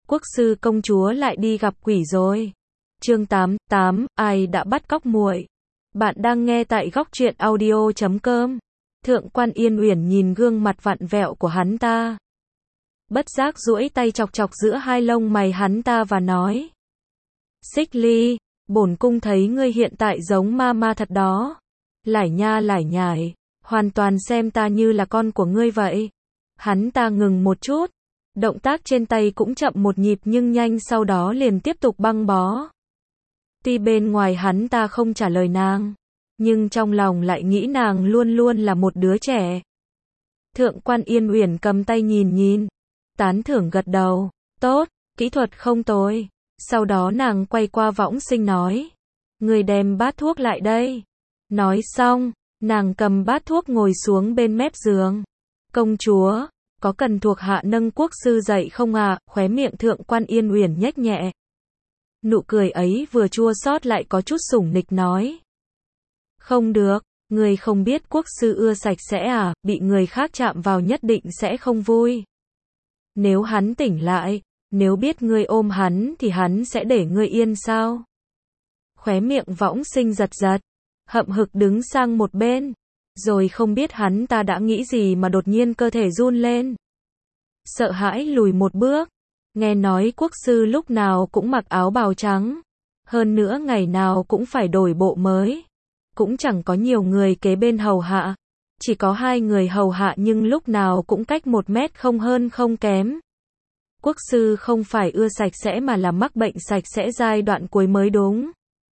Quốc sư công chúa lại đi gặp quỷ rồi. Chương 88, ai đã bắt cóc muội? Bạn đang nghe tại góc truyện audio.com. Thượng quan Yên Uyển nhìn gương mặt vặn vẹo của hắn ta. Bất giác duỗi tay chọc chọc giữa hai lông mày hắn ta và nói. Xích Ly, bổn cung thấy ngươi hiện tại giống ma thật đó. Lải nha lải nhải, hoàn toàn xem ta như là con của ngươi vậy. Hắn ta ngừng một chút. Động tác trên tay cũng chậm một nhịp nhưng nhanh sau đó liền tiếp tục băng bó. Tuy bên ngoài hắn ta không trả lời nàng, nhưng trong lòng lại nghĩ nàng luôn luôn là một đứa trẻ. Thượng quan Yên Uyển cầm tay nhìn, tán thưởng gật đầu, tốt, kỹ thuật không tồi. Sau đó nàng quay qua Võng Sinh nói, người đem bát thuốc lại đây. Nói xong, nàng cầm bát thuốc ngồi xuống bên mép giường. Công chúa, có cần thuộc hạ nâng quốc sư dậy không à? Khóe miệng Thượng quan Yên Uyển nhếch nhẹ. Nụ cười ấy vừa chua xót lại có chút sủng nịch nói. Không được, người không biết quốc sư ưa sạch sẽ à, bị người khác chạm vào nhất định sẽ không vui. Nếu hắn tỉnh lại, nếu biết ngươi ôm hắn thì hắn sẽ để ngươi yên sao? Khóe miệng Võng Sinh giật, hậm hực đứng sang một bên. Rồi không biết hắn ta đã nghĩ gì mà đột nhiên cơ thể run lên. Sợ hãi lùi một bước. Nghe nói quốc sư lúc nào cũng mặc áo bào trắng. Hơn nữa ngày nào cũng phải đổi bộ mới. Cũng chẳng có nhiều người kế bên hầu hạ. Chỉ có 2 người hầu hạ nhưng lúc nào cũng cách 1 mét không hơn không kém. Quốc sư không phải ưa sạch sẽ mà là mắc bệnh sạch sẽ giai đoạn cuối mới đúng.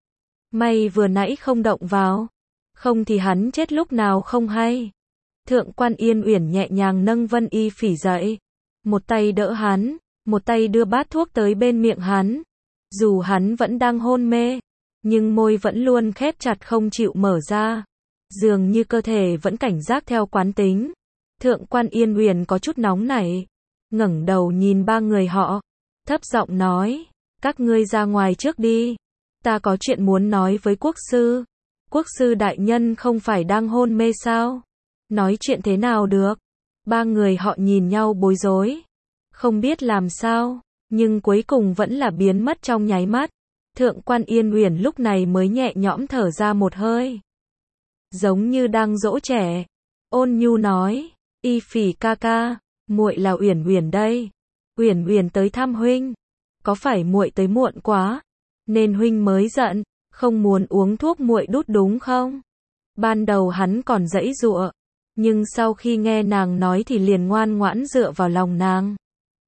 May vừa nãy không động vào. Không thì hắn chết lúc nào không hay. Thượng quan Yên Uyển nhẹ nhàng nâng Vân Y Phỉ dậy. Một tay đỡ hắn, một tay đưa bát thuốc tới bên miệng hắn. Dù hắn vẫn đang hôn mê, nhưng môi vẫn luôn khép chặt không chịu mở ra. Dường như cơ thể vẫn cảnh giác theo quán tính. Thượng quan Yên Uyển có chút nóng nảy. Ngẩng đầu nhìn 3 người họ. Thấp giọng nói, các ngươi ra ngoài trước đi. Ta có chuyện muốn nói với quốc sư. Quốc sư đại nhân không phải đang hôn mê sao? Nói chuyện thế nào được? 3 người họ nhìn nhau bối rối. Không biết làm sao, nhưng cuối cùng vẫn là biến mất trong nháy mắt. Thượng quan Yên Uyển lúc này mới nhẹ nhõm thở ra một hơi. Giống như đang dỗ trẻ. Ôn nhu nói, Y Phỉ ca ca, muội là Uyển Uyển đây. Uyển Uyển tới thăm huynh. Có phải muội tới muộn quá, nên huynh mới giận? Không muốn uống thuốc muội đút đúng không? Ban đầu hắn còn giãy giụa, nhưng sau khi nghe nàng nói thì liền ngoan ngoãn dựa vào lòng nàng.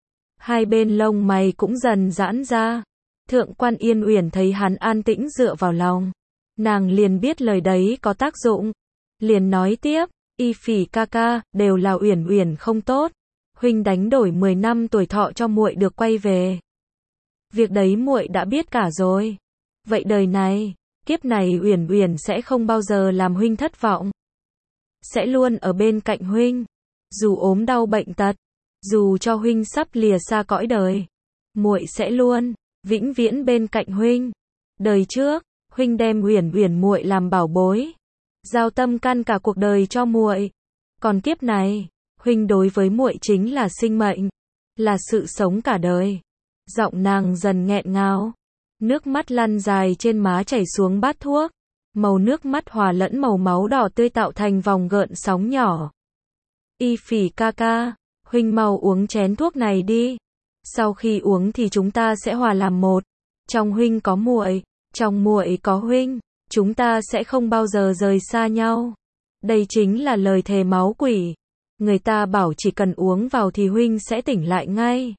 Hai bên lông mày cũng dần giãn ra. Thượng quan Yên Uyển thấy hắn an tĩnh dựa vào lòng, nàng liền biết lời đấy có tác dụng, liền nói tiếp, Y Phỉ ca ca, đều là Uyển Uyển không tốt, huynh đánh đổi 10 năm tuổi thọ cho muội được quay về. Việc đấy muội đã biết cả rồi. Vậy đời này, kiếp này Uyển Uyển sẽ không bao giờ làm huynh thất vọng. Sẽ luôn ở bên cạnh huynh. Dù ốm đau bệnh tật, dù cho huynh sắp lìa xa cõi đời, muội sẽ luôn, vĩnh viễn bên cạnh huynh. Đời trước, huynh đem Uyển Uyển muội làm bảo bối, giao tâm can cả cuộc đời cho muội. Còn kiếp này, huynh đối với muội chính là sinh mệnh, là sự sống cả đời. Giọng nàng dần nghẹn ngào. Nước mắt lăn dài trên má chảy xuống bát thuốc. Màu nước mắt hòa lẫn màu máu đỏ tươi tạo thành vòng gợn sóng nhỏ. Y Phỉ ca ca, huynh mau uống chén thuốc này đi. Sau khi uống thì chúng ta sẽ hòa làm một. Trong huynh có muội, trong muội có huynh, chúng ta sẽ không bao giờ rời xa nhau. Đây chính là lời thề máu quỷ. Người ta bảo chỉ cần uống vào thì huynh sẽ tỉnh lại ngay.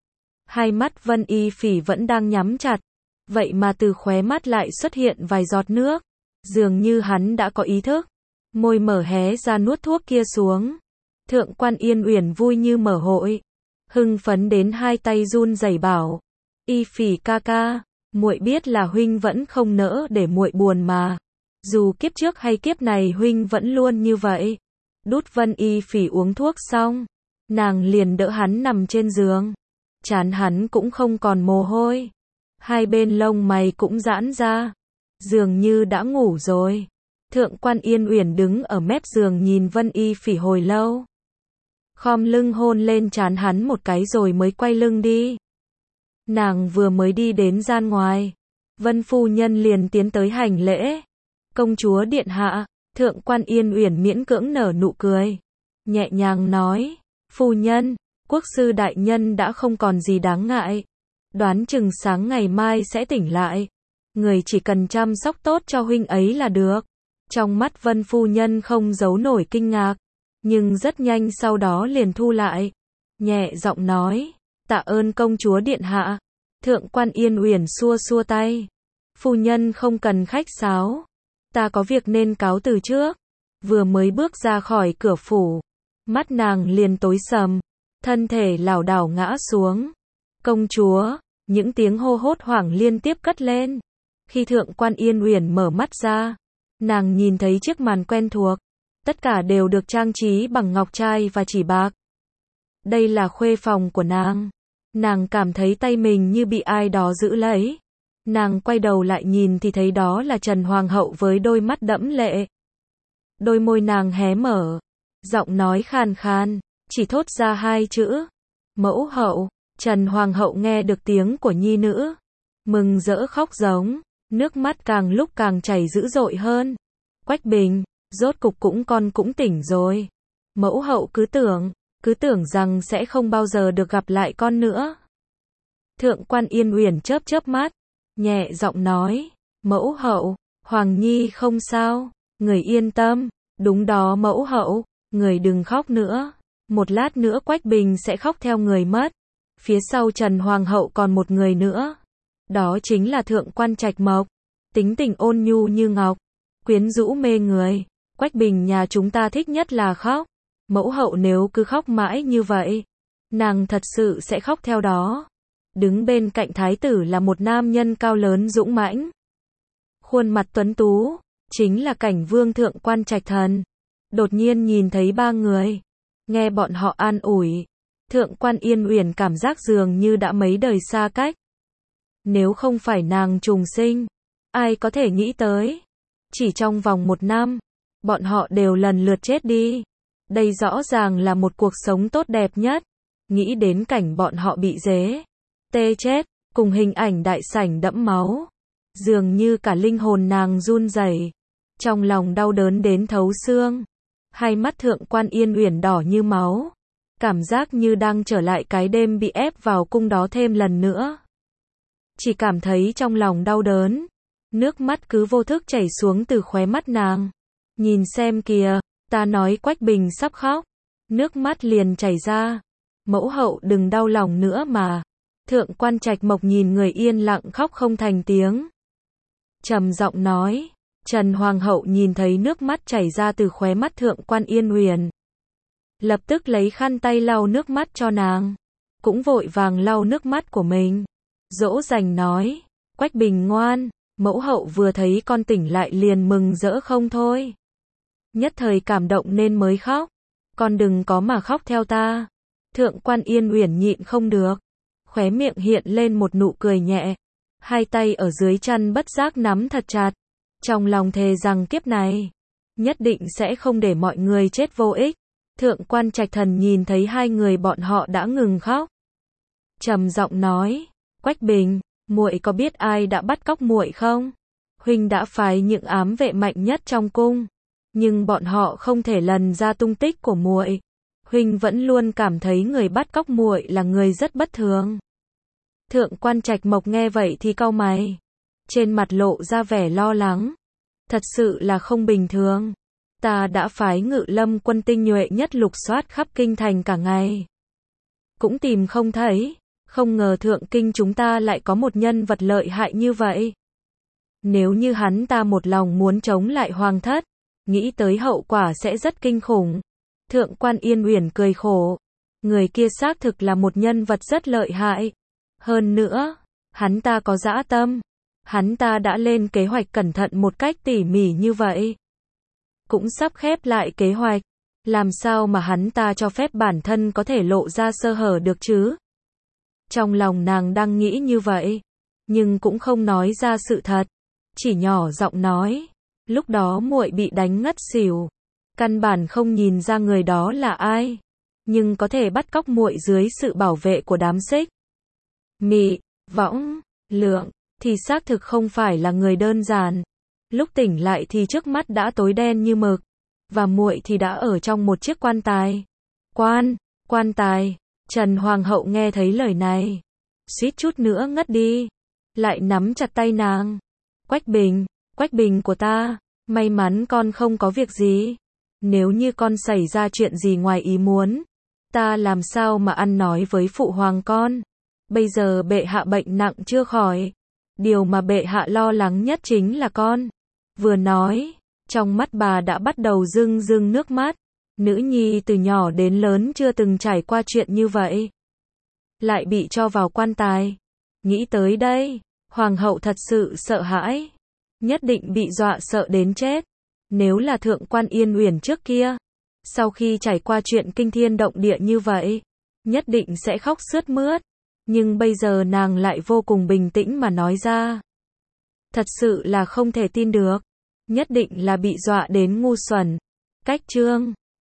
Hai mắt Vân Y Phỉ vẫn đang nhắm chặt. Vậy mà từ khóe mắt lại xuất hiện vài giọt nước. Dường như hắn đã có ý thức. Môi mở hé ra nuốt thuốc kia xuống. Thượng quan Yên Uyển vui như mở hội. Hưng phấn đến hai tay run rẩy bảo. Y Phỉ ca ca, muội biết là huynh vẫn không nỡ để muội buồn mà. Dù kiếp trước hay kiếp này huynh vẫn luôn như vậy. Đút Vân Y Phỉ uống thuốc xong. Nàng liền đỡ hắn nằm trên giường. Trán hắn cũng không còn mồ hôi. Hai bên lông mày cũng giãn ra. Dường như đã ngủ rồi. Thượng quan Yên Uyển đứng ở mép giường nhìn Vân Y Phỉ hồi lâu. Khom lưng hôn lên trán hắn một cái rồi mới quay lưng đi. Nàng vừa mới đi đến gian ngoài, Vân phu nhân liền tiến tới hành lễ. Công chúa điện hạ. Thượng quan Yên Uyển miễn cưỡng nở nụ cười, nhẹ nhàng nói, phu nhân, quốc sư đại nhân đã không còn gì đáng ngại, đoán chừng sáng ngày mai sẽ tỉnh lại, người chỉ cần chăm sóc tốt cho huynh ấy là được. Trong mắt Vân phu nhân không giấu nổi kinh ngạc, nhưng rất nhanh sau đó liền thu lại, nhẹ giọng nói, tạ ơn công chúa điện hạ. Thượng quan Yên Uyển xua xua tay, phu nhân không cần khách sáo, ta có việc nên cáo từ trước. Vừa mới bước ra khỏi cửa phủ, mắt nàng liền tối sầm, thân thể lảo đảo ngã xuống. Công chúa, những tiếng hô hốt hoảng liên tiếp cất lên. Khi Thượng quan Yên Uyển mở mắt ra, nàng nhìn thấy chiếc màn quen thuộc, tất cả đều được trang trí bằng ngọc trai và chỉ bạc. Đây là khuê phòng của nàng. Nàng cảm thấy tay mình như bị ai đó giữ lấy. Nàng quay đầu lại nhìn thì thấy đó là Trần Hoàng hậu với đôi mắt đẫm lệ. Đôi môi nàng hé mở, giọng nói khàn khàn, chỉ thốt ra hai chữ, mẫu hậu. Trần Hoàng hậu nghe được tiếng của nhi nữ, mừng rỡ khóc giống, nước mắt càng lúc càng chảy dữ dội hơn. Quách Bình, rốt cục con cũng tỉnh rồi. Mẫu hậu cứ tưởng rằng sẽ không bao giờ được gặp lại con nữa. Thượng quan Yên Uyển chớp chớp mắt, nhẹ giọng nói, mẫu hậu, Hoàng Nhi không sao, người yên tâm. Đúng đó mẫu hậu, người đừng khóc nữa. Một lát nữa Quách Bình sẽ khóc theo người mất. Phía sau Trần Hoàng hậu còn một người nữa. Đó chính là Thượng quan Trạch Mộc. Tính tình ôn nhu như ngọc, quyến rũ mê người. Quách Bình nhà chúng ta thích nhất là khóc. Mẫu hậu nếu cứ khóc mãi như vậy, nàng thật sự sẽ khóc theo đó. Đứng bên cạnh thái tử là một nam nhân cao lớn dũng mãnh, khuôn mặt tuấn tú, chính là Cảnh Vương Thượng quan Trạch Thần. Đột nhiên nhìn thấy ba người, nghe bọn họ an ủi, Thượng quan Yên Uyển cảm giác dường như đã mấy đời xa cách. Nếu không phải nàng trùng sinh, ai có thể nghĩ tới, chỉ trong vòng 1 năm, bọn họ đều lần lượt chết đi. Đây rõ ràng là một cuộc sống tốt đẹp nhất. Nghĩ đến cảnh bọn họ bị dế tê chết, cùng hình ảnh đại sảnh đẫm máu, dường như cả linh hồn nàng run rẩy, trong lòng đau đớn đến thấu xương. Hai mắt Thượng quan Yên Uyển đỏ như máu, cảm giác như đang trở lại cái đêm bị ép vào cung đó thêm lần nữa. Chỉ cảm thấy trong lòng đau đớn, nước mắt cứ vô thức chảy xuống từ khóe mắt nàng. Nhìn xem kìa, ta nói Quách Bình sắp khóc, nước mắt liền chảy ra. Mẫu hậu đừng đau lòng nữa mà. Thượng quan Trạch Mộc nhìn người yên lặng khóc không thành tiếng, trầm giọng nói. Trần Hoàng hậu nhìn thấy nước mắt chảy ra từ khóe mắt Thượng quan Yên Uyển, lập tức lấy khăn tay lau nước mắt cho nàng, cũng vội vàng lau nước mắt của mình, dỗ dành nói, Quách Bình ngoan. Mẫu hậu vừa thấy con tỉnh lại liền mừng rỡ không thôi, nhất thời cảm động nên mới khóc, con đừng có mà khóc theo ta. Thượng quan Yên Uyển nhịn không được, khóe miệng hiện lên một nụ cười nhẹ, hai tay ở dưới chăn bất giác nắm thật chặt, trong lòng thề rằng kiếp này nhất định sẽ không để mọi người chết vô ích. Thượng quan Trạch Thần nhìn thấy hai người bọn họ đã ngừng khóc, trầm giọng nói, Quách Bình, muội có biết ai đã bắt cóc muội không? Huynh đã phái những ám vệ mạnh nhất trong cung, nhưng bọn họ không thể lần ra tung tích của muội. Huynh vẫn luôn cảm thấy người bắt cóc muội là người rất bất thường. Thượng quan Trạch Mộc nghe vậy thì cau mày, trên mặt lộ ra vẻ lo lắng. Thật sự là không bình thường. Ta đã phái Ngự Lâm quân tinh nhuệ nhất lục soát khắp kinh thành cả ngày, cũng tìm không thấy. Không ngờ thượng kinh chúng ta lại có một nhân vật lợi hại như vậy. Nếu như hắn ta một lòng muốn chống lại hoàng thất, nghĩ tới hậu quả sẽ rất kinh khủng. Thượng quan Yên Uyển cười khổ. Người kia xác thực là một nhân vật rất lợi hại. Hơn nữa, hắn ta có dã tâm. Hắn ta đã lên kế hoạch cẩn thận một cách tỉ mỉ như vậy, cũng sắp khép lại kế hoạch. Làm sao mà hắn ta cho phép bản thân có thể lộ ra sơ hở được chứ? Trong lòng nàng đang nghĩ như vậy, nhưng cũng không nói ra sự thật, chỉ nhỏ giọng nói, lúc đó muội bị đánh ngất xỉu, căn bản không nhìn ra người đó là ai, nhưng có thể bắt cóc muội dưới sự bảo vệ của đám xích mị. Võng Lượng thì xác thực không phải là người đơn giản. Lúc tỉnh lại thì trước mắt đã tối đen như mực, và muội thì đã ở trong một chiếc quan tài. Quan tài. Trần Hoàng hậu nghe thấy lời này, suýt chút nữa ngất đi, lại nắm chặt tay nàng. Quách Bình của ta, may mắn con không có việc gì. Nếu như con xảy ra chuyện gì ngoài ý muốn, ta làm sao mà ăn nói với phụ hoàng con. Bây giờ bệ hạ bệnh nặng chưa khỏi. Điều mà bệ hạ lo lắng nhất chính là con. Vừa nói, trong mắt bà đã bắt đầu rưng rưng nước mắt. Nữ nhi từ nhỏ đến lớn chưa từng trải qua chuyện như vậy, lại bị cho vào quan tài. Nghĩ tới đây, hoàng hậu thật sự sợ hãi, nhất định bị dọa sợ đến chết. Nếu là Thượng quan Yên Uyển trước kia, sau khi trải qua chuyện kinh thiên động địa như vậy, nhất định sẽ khóc sướt mướt. Nhưng bây giờ nàng lại vô cùng bình tĩnh mà nói ra. Thật sự là không thể tin được, nhất định là bị dọa đến ngu xuẩn. Cách chương